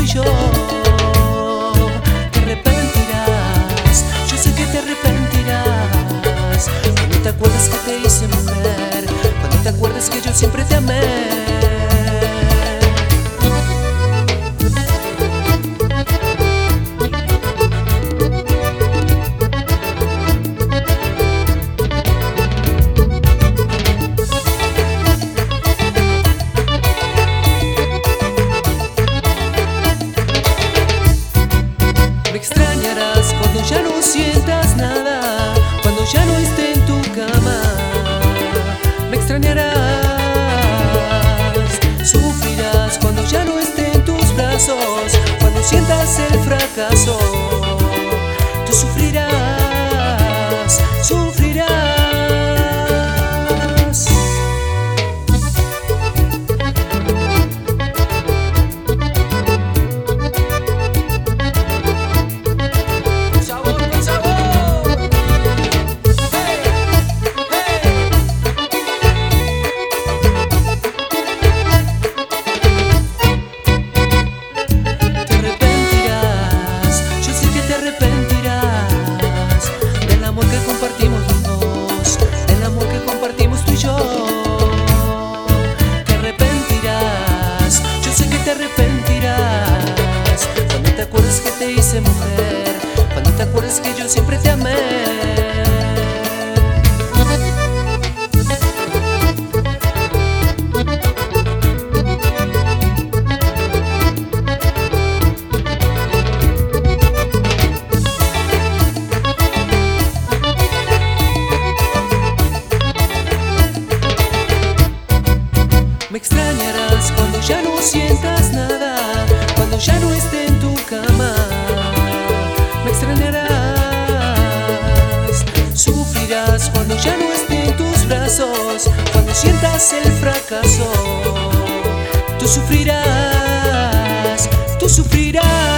yo. Te arrepentirás, yo sé que te arrepentirás. Cuando te acuerdas que te hice mujer, cuando te acuerdas que yo siempre te amé. Me extrañarás cuando ya no sientas nada, cuando ya no esté en tu cama. Me extrañarás, sufrirás cuando ya no esté en tus brazos, cuando sientas el fracaso. Tú sufrirás, sufrirás. Del amor que compartimos los dos, del amor que compartimos tú y yo. Te arrepentirás, yo sé que te arrepentirás. Cuando te acuerdas que te hice mujer, cuando te acuerdas que yo siempre te amé. Me extrañarás cuando ya no sientas nada, cuando ya no esté en tu cama. Me extrañarás, sufrirás cuando ya no esté en tus brazos, cuando sientas el fracaso. Tú sufrirás, tú sufrirás.